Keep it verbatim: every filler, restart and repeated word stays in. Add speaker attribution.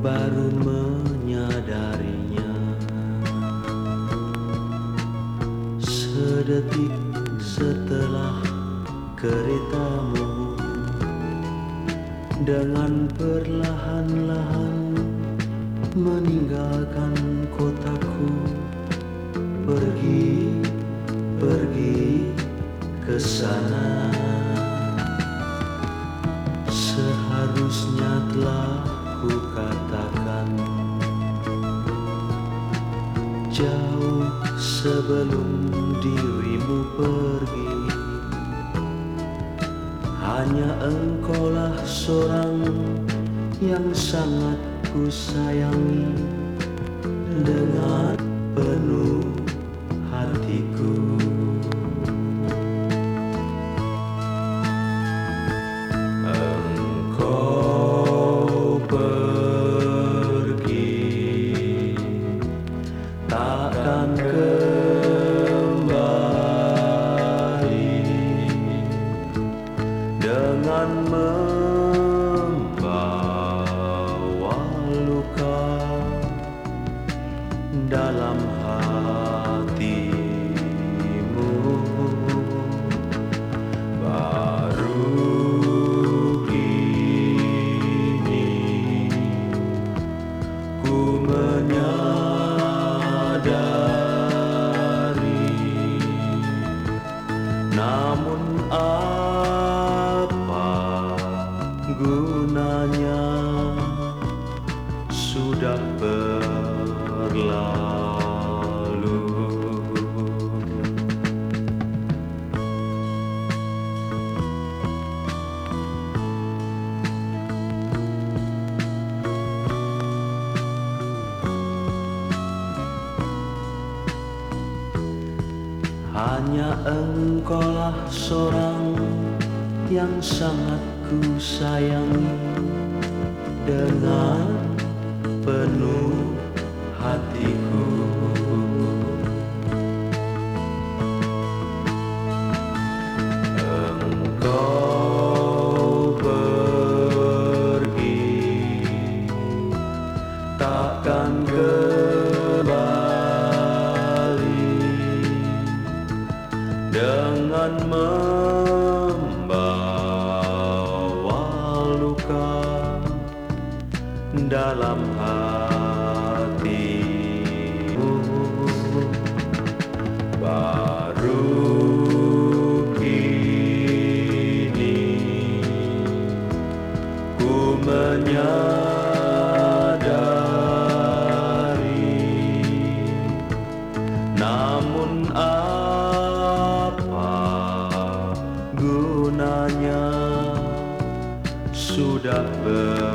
Speaker 1: baru menyadarinya. Sedetik setelah keretamu dengan perlahan-lahan meninggalkan kotaku, pergi, pergi ke sana. Seharusnya telah ku katakan jauh sebelum dirimu pergi. Hanya engkaulah seorang yang sangat ku sayangi dengan penuh hatiku. Engkau pergi, takkan kembali dengan membawa luka dalam hatimu. Baru kini ku menyadari, namun apa gunanya, sudah berlalu. Hanya engkaulah seorang yang sangat ku sayangi dengan penuh hatiku. Engkau pergi, takkan kembali dengan membawa luka dalam hatimu. Baru kini ku menyadari, namun apa gunanya, sudah ber